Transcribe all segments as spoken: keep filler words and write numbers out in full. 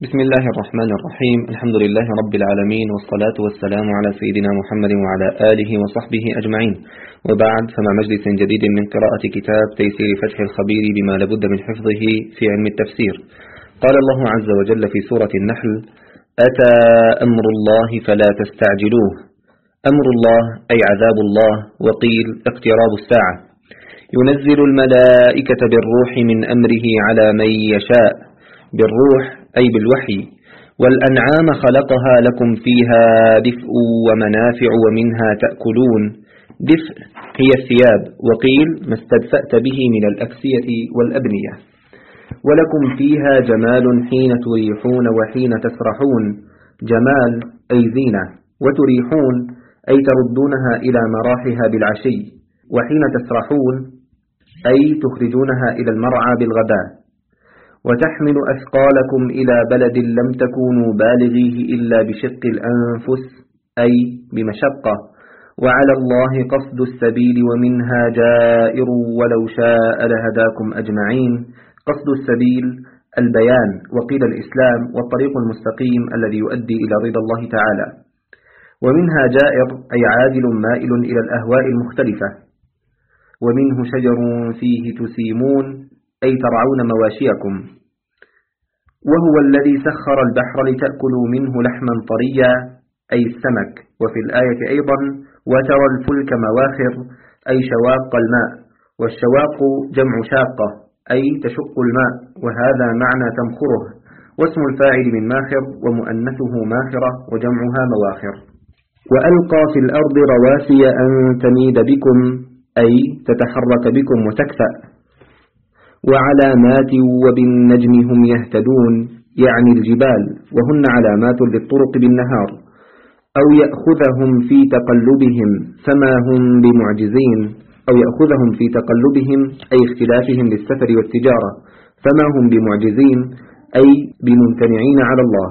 بسم الله الرحمن الرحيم. الحمد لله رب العالمين، والصلاة والسلام على سيدنا محمد وعلى آله وصحبه أجمعين، وبعد، فمع مجلس جديد من قراءة كتاب تيسير فتح الخبير بما لابد من حفظه في علم التفسير. قال الله عز وجل في سورة النحل: أتى أمر الله فلا تستعجلوه. أمر الله أي عذاب الله، وقيل اقتراب الساعة. ينزل الملائكة بالروح من أمره على من يشاء، بالروح أي بالوحي. والأنعام خلقها لكم فيها دفء ومنافع ومنها تأكلون. دفء هي الثياب، وقيل ما استدفأت به من الأكسية والأبنية. ولكم فيها جمال حين تريحون وحين تسرحون. جمال أي زينة، وتريحون أي تردونها إلى مراحها بالعشي، وحين تسرحون أي تخرجونها إلى المرعى بالغداء. وتحمل أثقالكم إلى بلد لم تكونوا بالغيه إلا بشق الأنفس أي بمشقة. وعلى الله قصد السبيل ومنها جائر ولو شاء لهداكم أجمعين. قصد السبيل البيان، وقيل الإسلام والطريق المستقيم الذي يؤدي إلى رضا الله تعالى. ومنها جائر أي عادل مائل إلى الأهواء المختلفة. ومنه شجر فيه تسيمون أي ترعون مواشيكم. وهو الذي سخر البحر لتأكلوا منه لحما طريا أي السمك. وفي الآية أيضا: وترى الفلك مواخر أي شواق الماء. والشواق جمع شاقة أي تشق الماء، وهذا معنى تمخره. واسم الفاعل من ماخر، ومؤنثه ماخرة، وجمعها مواخر. وألقى في الأرض رواسي أن تميد بكم أي تتحرك بكم وتكفأ. وعلامات وبالنجم هم يهتدون يعني الجبال، وهن علامات للطرق بالنهار. أو يأخذهم في تقلبهم فما هم بمعجزين. أو يأخذهم في تقلبهم أي اختلافهم للسفر والتجارة، فما هم بمعجزين أي بممتنعين على الله.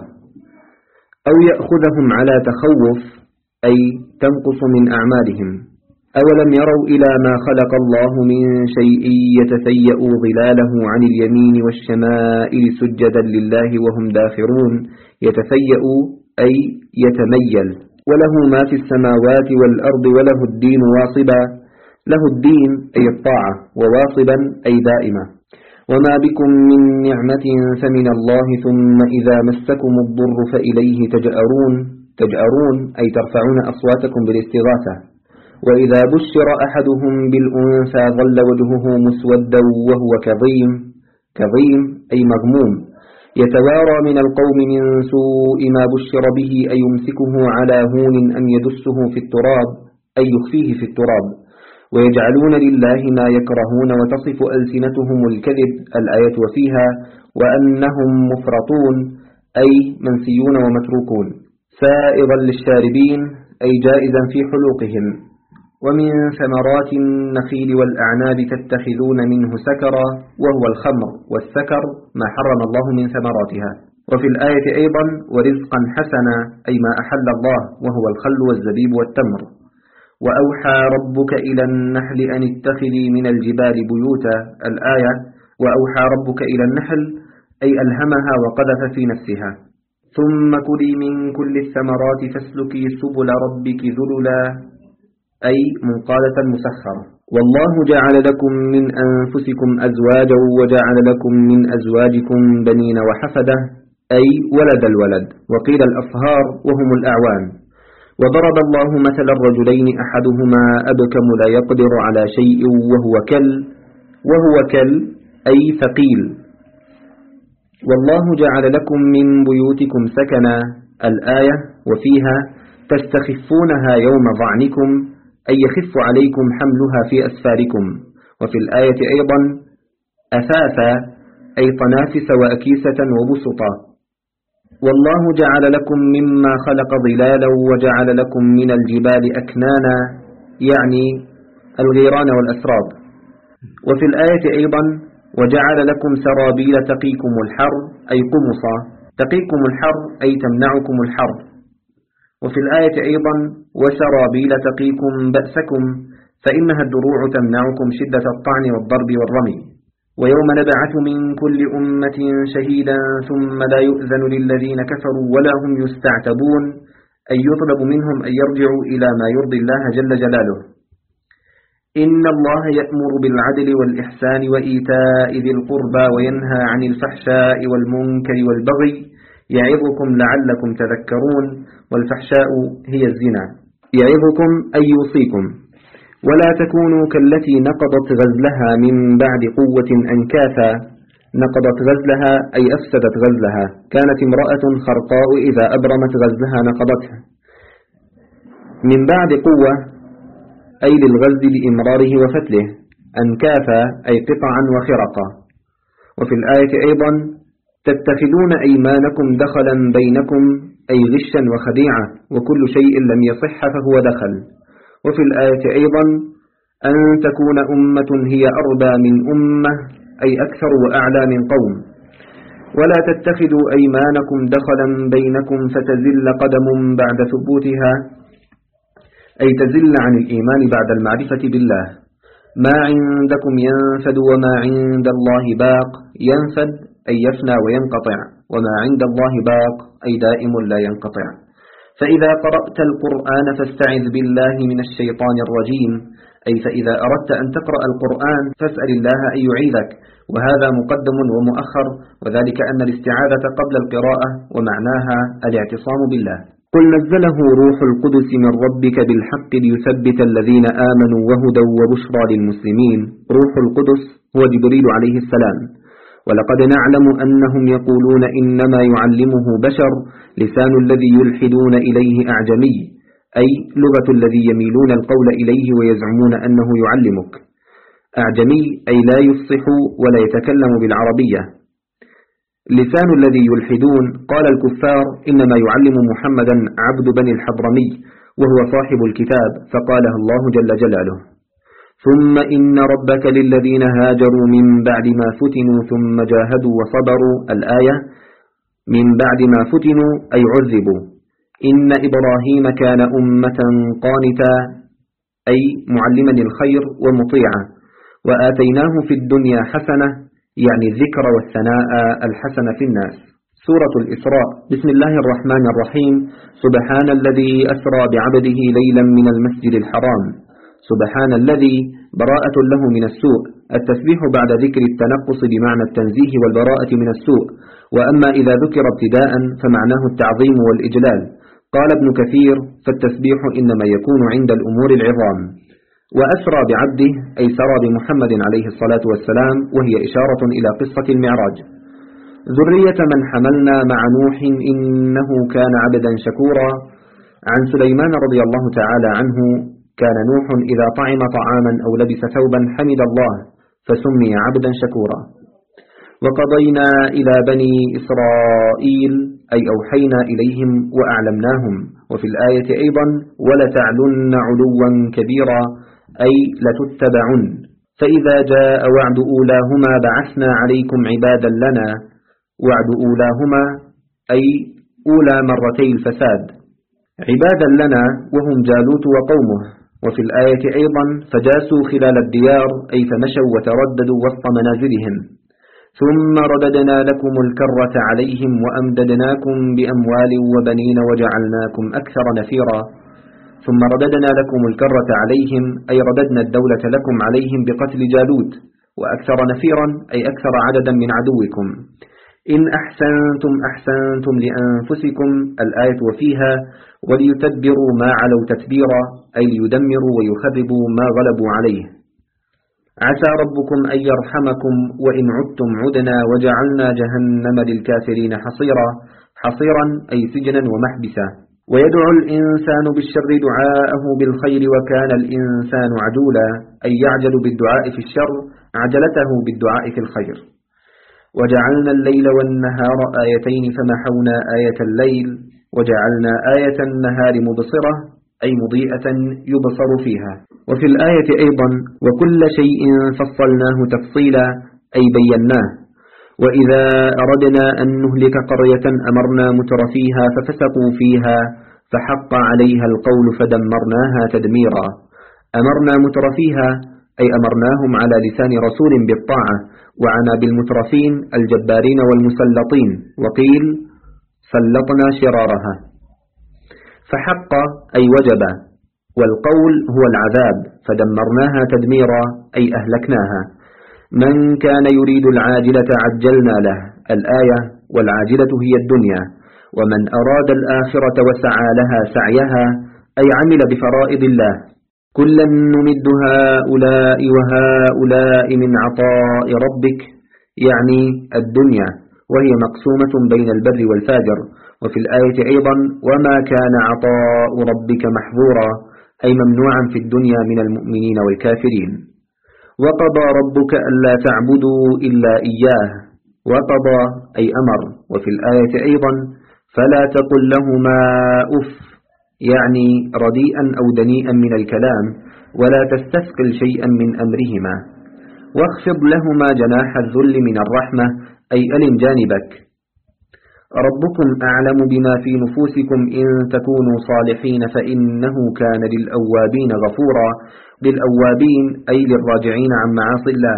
أو يأخذهم على تخوف أي تنقص من أعمالهم. أولم يروا إلى ما خلق الله من شيء يتفيأ ظلاله عن اليمين والشمائل سجدا لله وهم داخرون. يتفيأ أي يتميل. وله ما في السماوات والأرض وله الدين واصبا. له الدين أي الطاعة، وواصبا أي دائمة. وما بكم من نعمة فمن الله ثم إذا مسكم الضر فإليه تجأرون. تجأرون أي ترفعون أصواتكم بالاستغاثة. وإذا بشر أحدهم بالأنثى ظل وجهه مسودا وهو كظيم. كظيم أي مغموم. يتوارى من القوم من سوء ما بشر به أيمسكه على هون أم يدسه في التراب أي يخفيه في التراب. ويجعلون لله ما يكرهون وتصف ألسنتهم الكذب الآية وفيها وأنهم مفرطون أي منسيون ومتروكون. سائغا للشاربين أي جائزا في حلوقهم. ومن ثمرات النخيل والأعناب تتخذون منه سكرا وهو الخمر، والسكر ما حرم الله من ثمراتها. وفي الآية أيضا: ورزقا حسنا أي ما أحل الله، وهو الخل والزبيب والتمر. وأوحى ربك إلى النحل أن اتخذي من الجبال بيوتا الآية. وأوحى ربك إلى النحل أي ألهمها وقذف في نفسها. ثم كلي من كل الثمرات فاسلكي سبل ربك ذللا أي منقادة مسخرة. والله جعل لكم من أنفسكم أزواجا وجعل لكم من أزواجكم بنين وحفدة أي ولد الولد، وقيل الأصهار وهم الأعوان. وضرب الله مثل الرجلين أحدهما أبكم لا يقدر على شيء وهو كل. وهو كل أي ثقيل. والله جعل لكم من بيوتكم سكنا الآية وفيها: تستخفونها يوم ظعنكم أي يخف عليكم حملها في أسفاركم. وفي الآية أيضا: أثاثا أي طنافس وأكيسة وبسطا. والله جعل لكم مما خلق ظلالا وجعل لكم من الجبال أكنانا يعني الغيران والأسراب. وفي الآية أيضا: وجعل لكم سرابيل تقيكم الحر أي قمصا. تقيكم الحر أي تمنعكم الحر. وفي الآية أيضا: وسرابيل تقيكم بأسكم فإنها الدروع تمنعكم شدة الطعن والضرب والرمي. ويوم نبعث من كل أمة شهيدا ثم لا يؤذن للذين كفروا ولا هم يستعتبون أي يطلب منهم أن يرجعوا إلى ما يرضي الله جل جلاله. إن الله يأمر بالعدل والإحسان وإيتاء ذي القربى وينهى عن الفحشاء والمنكر والبغي يعظكم لعلكم تذكرون. والفحشاء هي الزنا. يعظكم أي يوصيكم. ولا تكونوا كالتي نقضت غزلها من بعد قوة أنكاثا. نقضت غزلها أي أفسدت غزلها. كانت امرأة خرقاء إذا أبرمت غزلها نقضته. من بعد قوة أي للغزل بإمراره وفتله. أنكاثا أي قطعا وخرقا. وفي الآية أيضا تتخذون أيمانكم دخلا بينكم أي غشا وخديعة وكل شيء لم يصح فهو دخل. وفي الآية أيضا أن تكون أمة هي أربى من أمة أي أكثر وأعلى من قوم. ولا تتخذوا أيمانكم دخلا بينكم فتزل قدم بعد ثبوتها أي تزل عن الإيمان بعد المعرفة بالله. ما عندكم ينفد وما عند الله باق. ينفد أي يفنى وينقطع وما عند الله باق أي دائم لا ينقطع. فإذا قرأت القرآن فاستعذ بالله من الشيطان الرجيم أي فإذا أردت أن تقرأ القرآن فاسأل الله أن يعيذك. وهذا مقدم ومؤخر وذلك أن الاستعاذة قبل القراءة ومعناها الاعتصام بالله. قل نزله روح القدس من ربك بالحق ليثبت الذين آمنوا وهدى وبشرى للمسلمين. روح القدس هو جبريل عليه السلام. ولقد نعلم أنهم يقولون إنما يعلمه بشر لسان الذي يلحدون إليه أعجمي أي لغة الذي يميلون القول إليه ويزعمون أنه يعلمك. أعجمي أي لا يفصح ولا يتكلم بالعربية. لسان الذي يلحدون قال الكفار إنما يعلم محمدا عبد بني الحضرمي وهو صاحب الكتاب فقاله الله جل جلاله. ثم إن ربك للذين هاجروا من بعد ما فتنوا ثم جاهدوا وصبروا. الآية من بعد ما فتنوا أي عذبوا. إن إبراهيم كان أمة قانتا أي معلما الخير ومطيعا. وآتيناه في الدنيا حسنة يعني الذكر والثناء الحسن في الناس. سورة الإسراء. بسم الله الرحمن الرحيم. سبحان الذي أسرى بعبده ليلا من المسجد الحرام. سبحان الذي براءة له من السوء. التسبيح بعد ذكر التنقص بمعنى التنزيه والبراءة من السوء. وأما إذا ذكر ابتداء فمعناه التعظيم والإجلال. قال ابن كثير فالتسبيح إنما يكون عند الأمور العظام. وأسرى بعبده أي سرى بمحمد عليه الصلاة والسلام وهي إشارة إلى قصة المعراج. ذرية من حملنا مع نوح إنه كان عبدا شكورا. عن سليمان رضي الله تعالى عنه كان نوح إذا طعم طعاما أو لبس ثوبا حمد الله فسمي عبدا شكورا. وقضينا إلى بني إسرائيل أي أوحينا إليهم وأعلمناهم. وفي الآية أيضا ولتعلن علوا كبيرا أي لتتبعن. فإذا جاء وعد أولاهما بعثنا عليكم عبادا لنا. وعد أولاهما أي أولى مرتي الفساد. عبادا لنا وهم جالوت وقومه. وفي الآية أيضا فجاسوا خلال الديار أي فمشوا وترددوا وسط منازلهم. ثم رددنا لكم الكرة عليهم وأمددناكم بأموال وبنين وجعلناكم أكثر نفيرا. ثم رددنا لكم الكرة عليهم أي رددنا الدولة لكم عليهم بقتل جالوت. وأكثر نفيرا أي أكثر عددا من عدوكم. إن أحسنتم أحسنتم لأنفسكم. الآية وفيها وليتدبروا ما علوا تتبيرا أي ليدمروا ويخربوا ما غلبوا عليه. عسى ربكم أن يرحمكم وإن عدتم عدنا وجعلنا جهنم للكافرين حصيرا. حصيرا أي سجنا ومحبسا. ويدعو الإنسان بالشر دعاءه بالخير وكان الإنسان عجولا أي يعجل بالدعاء في الشر عجلته بالدعاء في الخير. وجعلنا الليل والنهار آيتين فمحونا آية الليل وجعلنا آية النهار مبصرة أي مضيئة يبصر فيها. وفي الآية أيضا وكل شيء فصلناه تفصيلا أي بيناه. وإذا أردنا أن نهلك قرية أمرنا مترفيها ففسقوا فيها فحق عليها القول فدمرناها تدميرا. أمرنا مترفيها أي أمرناهم على لسان رسول بالطاعة، وعنا بالمترفين الجبارين والمسلطين، وقيل سلطنا شرارها. فحق أي وجب، والقول هو العذاب، فدمرناها تدميرا أي أهلكناها. من كان يريد العاجلة عجلنا له، الآية، والعاجلة هي الدنيا. ومن أراد الآخرة وسعى لها سعيها أي عمل بفرائض الله. كلا نمد هؤلاء وهؤلاء من عطاء ربك، يعني الدنيا، وهي مقسومة بين البر والفاجر. وفي الآية أيضا وما كان عطاء ربك محظورا، أي ممنوعا في الدنيا من المؤمنين والكافرين. وقضى ربك ألا تعبدوا إلا إياه، وقضى أي أمر. وفي الآية أيضا فلا تقل لهما أف، يعني رديئا أو دنيئا من الكلام، ولا تستثقل شيئا من أمرهما. واخفض لهما جناح الذل من الرحمة، أي ألن جانبك. ربكم أعلم بما في نفوسكم إن تكونوا صالحين فإنه كان للأوابين غفورا. للأوابين أي للراجعين عن معاصي الله.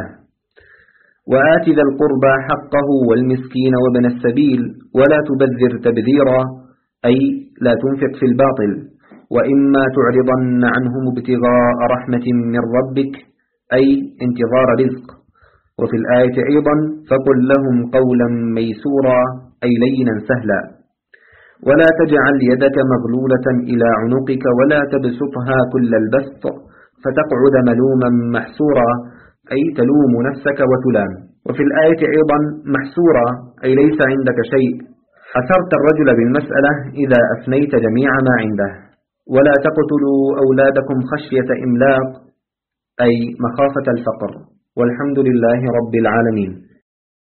وآت ذا القربى حقه والمسكين وابن السبيل ولا تبذر تبذيرا، أي لا تنفق في الباطل. وإما تعرضن عنهم ابتغاء رحمة من ربك، أي انتظار رزق. وفي الآية أيضا فقل لهم قولا ميسورا، أي لينا سهلا. ولا تجعل يدك مغلولة إلى عنقك ولا تبسطها كل البسط فتقعد ملوما محسورا، أي تلوم نفسك وتلام. وفي الآية أيضا محسورا، أي ليس عندك شيء. حسرت الرجل بالمسألة إذا أفنيت جميع ما عنده. ولا تقتلوا أولادكم خشية إملاق، أي مخافة الفقر. والحمد لله رب العالمين.